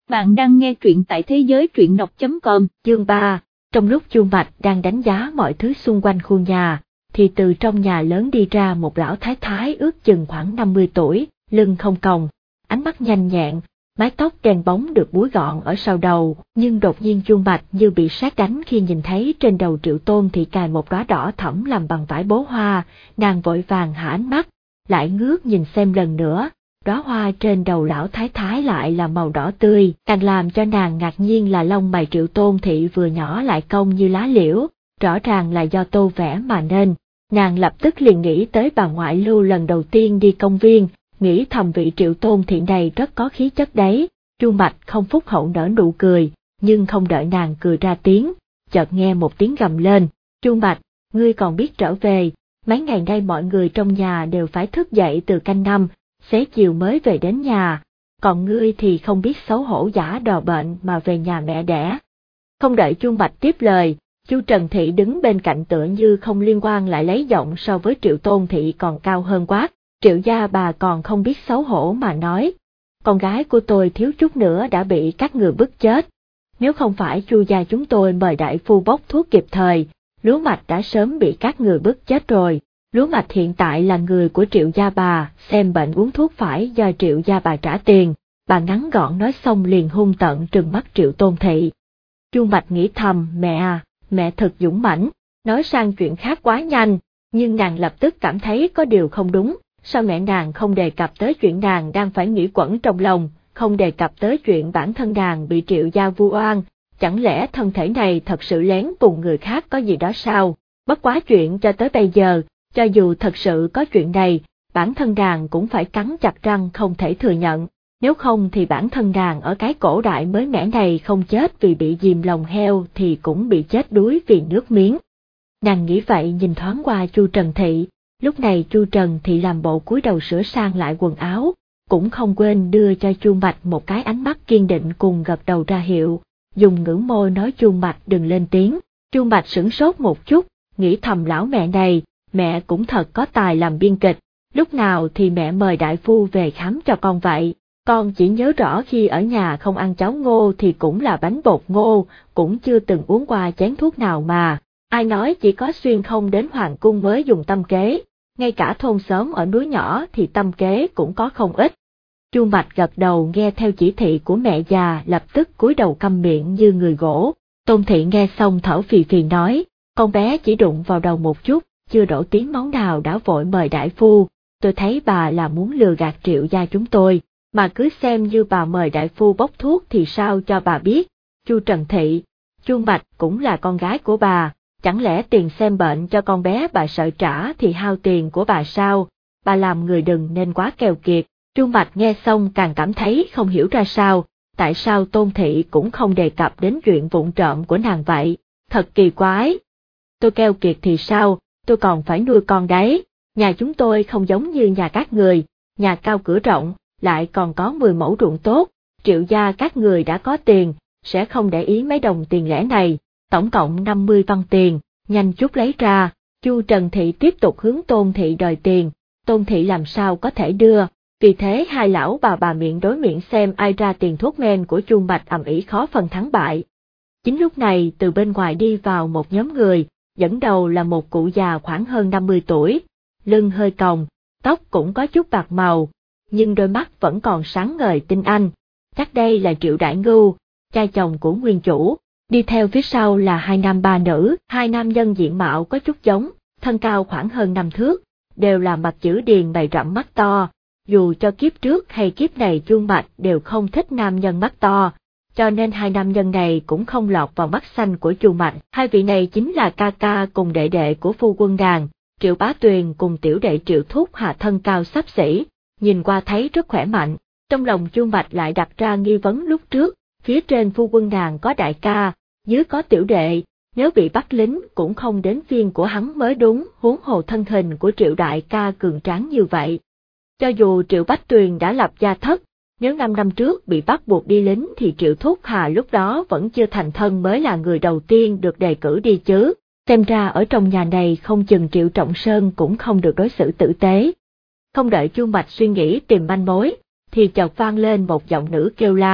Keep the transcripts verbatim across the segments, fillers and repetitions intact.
Bạn đang nghe truyện tại thế giới truyện đọc chấm com. Chương ba, trong lúc Chu Mạch đang đánh giá mọi thứ xung quanh khu nhà, thì từ trong nhà lớn đi ra một lão thái thái ước chừng khoảng năm mươi tuổi, lưng không còng, ánh mắt nhanh nhẹn, mái tóc đen bóng được búi gọn ở sau đầu, nhưng đột nhiên Chu Mạch như bị sét đánh khi nhìn thấy trên đầu Triệu Tôn Thị cài một đóa đỏ thẫm làm bằng vải bố hoa, nàng vội vàng hạ ánh mắt, lại ngước nhìn xem lần nữa. Đóa hoa trên đầu lão thái thái lại là màu đỏ tươi, càng làm cho nàng ngạc nhiên là lông mày Triệu Tôn Thị vừa nhỏ lại cong như lá liễu, rõ ràng là do tô vẽ mà nên. Nàng lập tức liền nghĩ tới bà ngoại Lưu lần đầu tiên đi công viên, nghĩ thầm vị Triệu Tôn Thị này rất có khí chất đấy. Chu Mạch không phúc hậu nở nụ cười, nhưng không đợi nàng cười ra tiếng, chợt nghe một tiếng gầm lên, Chu Mạch, ngươi còn biết trở về, mấy ngày nay mọi người trong nhà đều phải thức dậy từ canh năm, xế chiều mới về đến nhà, còn ngươi thì không biết xấu hổ giả đò bệnh mà về nhà mẹ đẻ. Không đợi Chu Mạch tiếp lời, Chu Trần Thị đứng bên cạnh tựa như không liên quan lại lấy giọng so với Triệu Tôn Thị còn cao hơn quát, Triệu gia bà còn không biết xấu hổ mà nói, con gái của tôi thiếu chút nữa đã bị các người bức chết, nếu không phải Chu gia chúng tôi mời đại phu bốc thuốc kịp thời, lúa mạch đã sớm bị các người bức chết rồi. Lúa mạch hiện tại là người của Triệu gia bà, xem bệnh uống thuốc phải do Triệu gia bà trả tiền, bà ngắn gọn nói xong liền hung tợn trừng mắt Triệu Tôn Thị. Chu Mạch nghĩ thầm, mẹ à, mẹ thật dũng mãnh, nói sang chuyện khác quá nhanh, nhưng nàng lập tức cảm thấy có điều không đúng, sao mẹ nàng không đề cập tới chuyện nàng đang phải nghĩ quẩn trong lòng, không đề cập tới chuyện bản thân nàng bị Triệu gia vu oan, chẳng lẽ thân thể này thật sự lén cùng người khác có gì đó sao? Bất quá chuyện cho tới bây giờ, cho dù thật sự có chuyện này, bản thân nàng cũng phải cắn chặt răng không thể thừa nhận, nếu không thì bản thân nàng ở cái cổ đại mới mẻ này không chết vì bị dìm lòng heo thì cũng bị chết đuối vì nước miếng. Nàng nghĩ vậy nhìn thoáng qua Chu Trần Thị, lúc này Chu Trần Thị làm bộ cúi đầu sửa sang lại quần áo, cũng không quên đưa cho Chu Mạch một cái ánh mắt kiên định cùng gật đầu ra hiệu, dùng ngữ môi nói Chu Mạch đừng lên tiếng. Chu Mạch sửng sốt một chút, nghĩ thầm lão mẹ này, mẹ cũng thật có tài làm biên kịch, lúc nào thì mẹ mời đại phu về khám cho con vậy, con chỉ nhớ rõ khi ở nhà không ăn cháo ngô thì cũng là bánh bột ngô, cũng chưa từng uống qua chén thuốc nào mà, ai nói chỉ có xuyên không đến hoàng cung mới dùng tâm kế, ngay cả thôn xóm ở núi nhỏ thì tâm kế cũng có không ít. Chu Mạch gật đầu nghe theo chỉ thị của mẹ già lập tức cúi đầu câm miệng như người gỗ. Tôn Thị nghe xong thở phì phì nói, con bé chỉ đụng vào đầu một chút, chưa đổ tiếng máu nào đã vội mời đại phu, tôi thấy bà là muốn lừa gạt Triệu gia chúng tôi, mà cứ xem như bà mời đại phu bốc thuốc thì sao cho bà biết. Chu Trần Thị, Chu Mạch cũng là con gái của bà, chẳng lẽ tiền xem bệnh cho con bé bà sợ trả thì hao tiền của bà sao, bà làm người đừng nên quá keo kiệt. Chu Mạch nghe xong càng cảm thấy không hiểu ra sao, tại sao Tôn Thị cũng không đề cập đến chuyện vụng trộm của nàng vậy, thật kỳ quái. Tôi keo kiệt thì sao, tôi còn phải nuôi con đấy, nhà chúng tôi không giống như nhà các người, nhà cao cửa rộng, lại còn có mười mẫu ruộng tốt, Triệu gia các người đã có tiền, sẽ không để ý mấy đồng tiền lẻ này, tổng cộng năm mươi văn tiền, nhanh chút lấy ra. Chu Trần Thị tiếp tục hướng Tôn Thị đòi tiền, Tôn Thị làm sao có thể đưa, vì thế hai lão bà bà miệng đối miệng xem ai ra tiền thuốc men của Chu Mạch ầm ĩ khó phân thắng bại. Chính lúc này từ bên ngoài đi vào một nhóm người, dẫn đầu là một cụ già khoảng hơn năm mươi tuổi, lưng hơi còng, tóc cũng có chút bạc màu, nhưng đôi mắt vẫn còn sáng ngời tinh anh, chắc đây là Triệu Đại Ngưu, cha chồng của nguyên chủ. Đi theo phía sau là hai nam ba nữ, hai nam nhân diện mạo có chút giống, thân cao khoảng hơn năm thước, đều là mặt chữ điền bày rậm mắt to, dù cho kiếp trước hay kiếp này Chu Mạch đều không thích nam nhân mắt to, cho nên hai nam nhân này cũng không lọt vào mắt xanh của Chu Mạch. Hai vị này chính là ca ca cùng đệ đệ của phu quân nàng, Triệu Bá Tuyền cùng tiểu đệ Triệu Thúc hạ thân cao xấp xỉ, nhìn qua thấy rất khỏe mạnh. Trong lòng Chu Mạch lại đặt ra nghi vấn lúc trước, phía trên phu quân nàng có đại ca, dưới có tiểu đệ, nếu bị bắt lính cũng không đến phiên của hắn mới đúng, huống hồ thân hình của Triệu đại ca cường tráng như vậy. Cho dù Triệu Bách Tuyền đã lập gia thất, nếu năm năm trước bị bắt buộc đi lính thì Triệu Thúc Hà lúc đó vẫn chưa thành thân mới là người đầu tiên được đề cử đi chứ, xem ra ở trong nhà này không chừng Triệu Trọng Sơn cũng không được đối xử tử tế. Không đợi Chu Mạch suy nghĩ tìm manh mối, thì chợt vang lên một giọng nữ kêu la,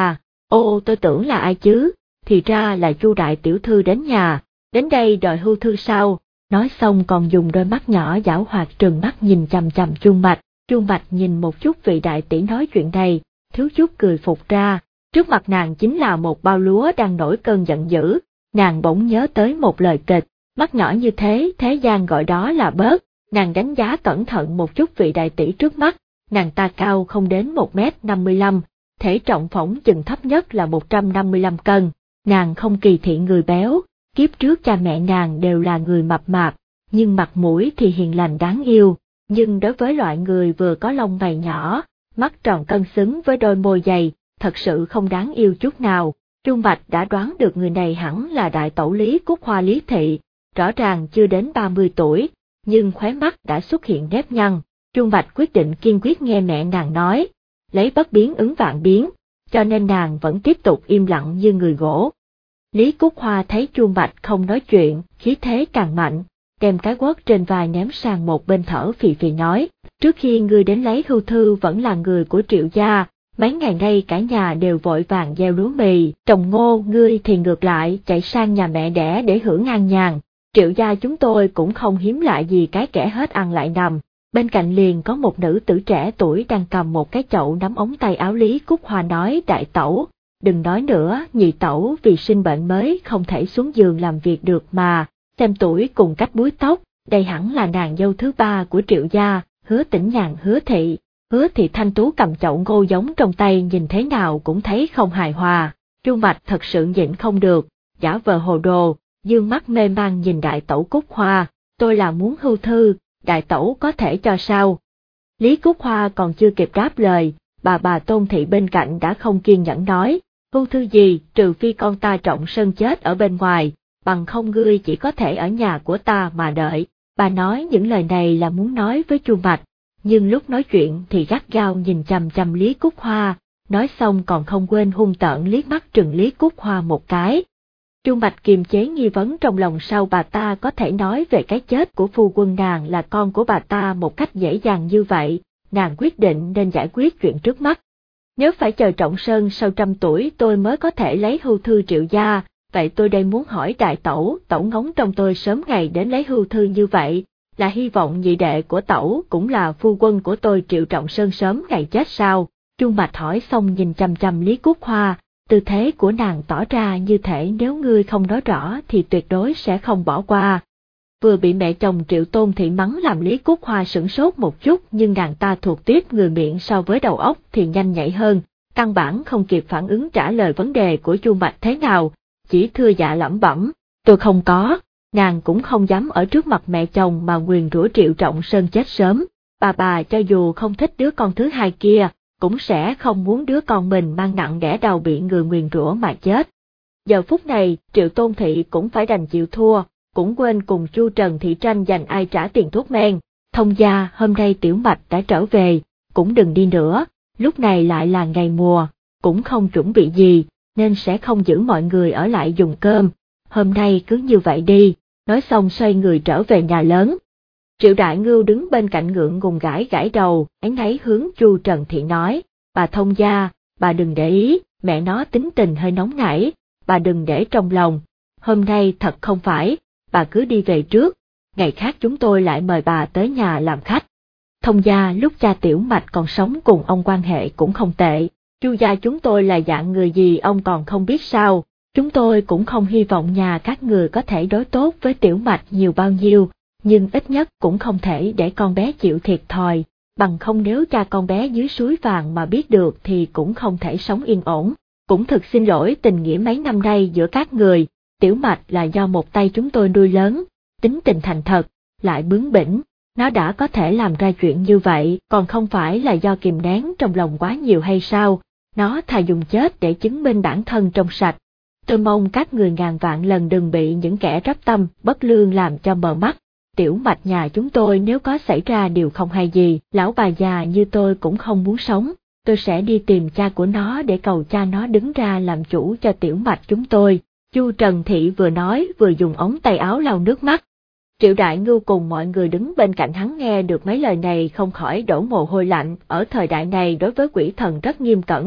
Ô, tôi tưởng là ai chứ, thì ra là Chu đại tiểu thư đến nhà, đến đây đòi hưu thư sao? Nói xong còn dùng đôi mắt nhỏ giảo hoạt trừng mắt nhìn chằm chằm Chuông Bạch. Chuông Bạch nhìn một chút vị đại tỷ nói chuyện này, thiếu chút cười phục ra, trước mặt nàng chính là một bao lúa đang nổi cơn giận dữ, nàng bỗng nhớ tới một lời kịch, mắt nhỏ như thế, thế gian gọi đó là bớt, nàng đánh giá cẩn thận một chút vị đại tỷ trước mắt, nàng ta cao không đến một mét năm mươi lăm, thể trọng phỏng chừng thấp nhất là một trăm năm mươi lăm cân, nàng không kỳ thị người béo, kiếp trước cha mẹ nàng đều là người mập mạp, nhưng mặt mũi thì hiền lành đáng yêu, nhưng đối với loại người vừa có lông mày nhỏ, mắt tròn cân xứng với đôi môi dày, thật sự không đáng yêu chút nào. Chuông Bạch đã đoán được người này hẳn là đại tẩu Lý Cúc Hoa Lý Thị, rõ ràng chưa đến ba mươi tuổi, nhưng khóe mắt đã xuất hiện nếp nhăn. Chuông Bạch quyết định kiên quyết nghe mẹ nàng nói, lấy bất biến ứng vạn biến, cho nên nàng vẫn tiếp tục im lặng như người gỗ. Lý Cúc Hoa thấy Chuông Bạch không nói chuyện, khí thế càng mạnh, đem cái quất trên vai ném sang một bên thở phì phì nói, trước khi ngươi đến lấy hưu thư vẫn là người của Triệu gia, mấy ngày nay cả nhà đều vội vàng gieo lúa mì, trồng ngô, ngươi thì ngược lại chạy sang nhà mẹ đẻ để hưởng an nhàn. Triệu gia chúng tôi cũng không hiếm lạ gì cái kẻ hết ăn lại nằm. Bên cạnh liền có một nữ tử trẻ tuổi đang cầm một cái chậu nắm ống tay áo Lý Cúc Hoa nói, đại tẩu, đừng nói nữa, nhị tẩu vì sinh bệnh mới không thể xuống giường làm việc được mà, xem tuổi cùng cách búi tóc, đây hẳn là nàng dâu thứ ba của Triệu gia, Hứa Tĩnh Nhàn Hứa Thị. Hứa Thị thanh tú cầm chậu ngô giống trong tay nhìn thế nào cũng thấy không hài hòa, Chuông Bạch thật sự nhịn không được, giả vờ hồ đồ, dương mắt mê man nhìn đại tẩu Cúc Hoa, tôi là muốn hưu thư, đại tẩu có thể cho sao? Lý Cúc Hoa còn chưa kịp đáp lời, bà bà Tôn Thị bên cạnh đã không kiên nhẫn nói, hưu thư gì, trừ phi con ta Trọng Sơn chết ở bên ngoài, bằng không ngươi chỉ có thể ở nhà của ta mà đợi. Bà nói những lời này là muốn nói với Chuông Bạch, nhưng lúc nói chuyện thì gắt gao nhìn chằm chằm Lý Cúc Hoa, nói xong còn không quên hung tợn liếc mắt trừng Lý Cúc Hoa một cái. Chuông Bạch kiềm chế nghi vấn trong lòng, sau bà ta có thể nói về cái chết của phu quân nàng là con của bà ta một cách dễ dàng như vậy, nàng quyết định nên giải quyết chuyện trước mắt. Nếu phải chờ Trọng Sơn sau trăm tuổi tôi mới có thể lấy hưu thư Triệu gia, vậy tôi đây muốn hỏi đại tẩu, tẩu ngóng trong tôi sớm ngày đến lấy hưu thư như vậy, là hy vọng nhị đệ của tẩu cũng là phu quân của tôi Triệu Trọng Sơn sớm ngày chết sao? Chuông Bạch hỏi xong nhìn chằm chằm Lý Cúc Hoa, tư thế của nàng tỏ ra như thể nếu ngươi không nói rõ thì tuyệt đối sẽ không bỏ qua. Vừa bị mẹ chồng Triệu Tôn Thị mắng làm Lý Cúc Hoa sửng sốt một chút, nhưng nàng ta thuộc tiếp người miệng so với đầu óc thì nhanh nhạy hơn, căn bản không kịp phản ứng trả lời vấn đề của Chuông Bạch thế nào, chỉ thưa dạ lẩm bẩm, tôi không có. Nàng cũng không dám ở trước mặt mẹ chồng mà nguyền rủa Triệu Trọng Sơn chết sớm, bà bà cho dù không thích đứa con thứ hai kia, cũng sẽ không muốn đứa con mình mang nặng đẻ đầu bị người nguyền rủa mà chết. Giờ phút này, Triệu Tôn Thị cũng phải đành chịu thua, cũng quên cùng Chu Trần Thị tranh giành ai trả tiền thuốc men. Thông gia, hôm nay Tiểu Mạch đã trở về, cũng đừng đi nữa, lúc này lại là ngày mùa, cũng không chuẩn bị gì, nên sẽ không giữ mọi người ở lại dùng cơm, hôm nay cứ như vậy đi. Nói xong xoay người trở về nhà lớn. Triệu Đại Ngưu đứng bên cạnh ngượng ngùng gãi gãi đầu, áy náy hướng Chu Trần Thị nói, bà Thông gia, bà đừng để ý, mẹ nó tính tình hơi nóng nảy, bà đừng để trong lòng, hôm nay thật không phải, bà cứ đi về trước, ngày khác chúng tôi lại mời bà tới nhà làm khách. Thông gia lúc cha Tiểu Mạch còn sống cùng ông quan hệ cũng không tệ, Chu gia chúng tôi là dạng người gì ông còn không biết sao. Chúng tôi cũng không hy vọng nhà các người có thể đối tốt với Tiểu Mạch nhiều bao nhiêu, nhưng ít nhất cũng không thể để con bé chịu thiệt thòi, bằng không nếu cha con bé dưới suối vàng mà biết được thì cũng không thể sống yên ổn. Cũng thực xin lỗi tình nghĩa mấy năm nay giữa các người, Tiểu Mạch là do một tay chúng tôi nuôi lớn, tính tình thành thật, lại bướng bỉnh, nó đã có thể làm ra chuyện như vậy, còn không phải là do kìm nén trong lòng quá nhiều hay sao, nó thà dùng chết để chứng minh bản thân trong sạch. Tôi mong các người ngàn vạn lần đừng bị những kẻ rắp tâm, bất lương làm cho mờ mắt. Tiểu Mạch nhà chúng tôi nếu có xảy ra điều không hay gì, lão bà già như tôi cũng không muốn sống, tôi sẽ đi tìm cha của nó để cầu cha nó đứng ra làm chủ cho Tiểu Mạch chúng tôi. Chu Trần Thị vừa nói vừa dùng ống tay áo lau nước mắt. Triệu Đại Ngưu cùng mọi người đứng bên cạnh hắn nghe được mấy lời này không khỏi đổ mồ hôi lạnh, ở thời đại này đối với quỷ thần rất nghiêm cẩn,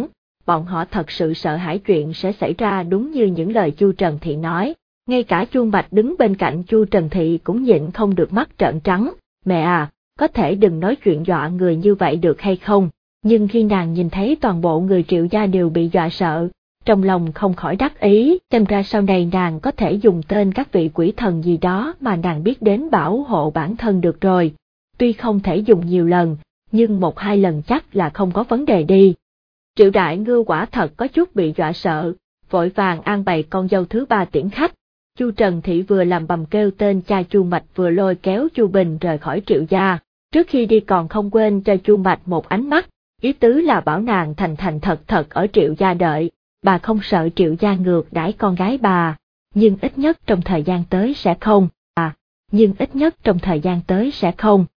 bọn họ thật sự sợ hãi chuyện sẽ xảy ra đúng như những lời Chu Trần Thị nói. Ngay cả Chu Mạch đứng bên cạnh Chu Trần Thị cũng nhịn không được mắt trợn trắng. Mẹ à, có thể đừng nói chuyện dọa người như vậy được hay không? Nhưng khi nàng nhìn thấy toàn bộ người Triệu gia đều bị dọa sợ, trong lòng không khỏi đắc ý, xem ra sau này nàng có thể dùng tên các vị quỷ thần gì đó mà nàng biết đến bảo hộ bản thân được rồi. Tuy không thể dùng nhiều lần, nhưng một hai lần chắc là không có vấn đề đi. Triệu Đại Ngưu quả thật có chút bị dọa sợ, vội vàng an bày con dâu thứ ba tiễn khách. Chu Trần Thị vừa làm bầm kêu tên cha Chu Mạch vừa lôi kéo Chu Bình rời khỏi Triệu gia, trước khi đi còn không quên cho Chu Mạch một ánh mắt, ý tứ là bảo nàng thành thành thật thật ở Triệu gia đợi, bà không sợ Triệu gia ngược đãi con gái bà, nhưng ít nhất trong thời gian tới sẽ không, à, nhưng ít nhất trong thời gian tới sẽ không.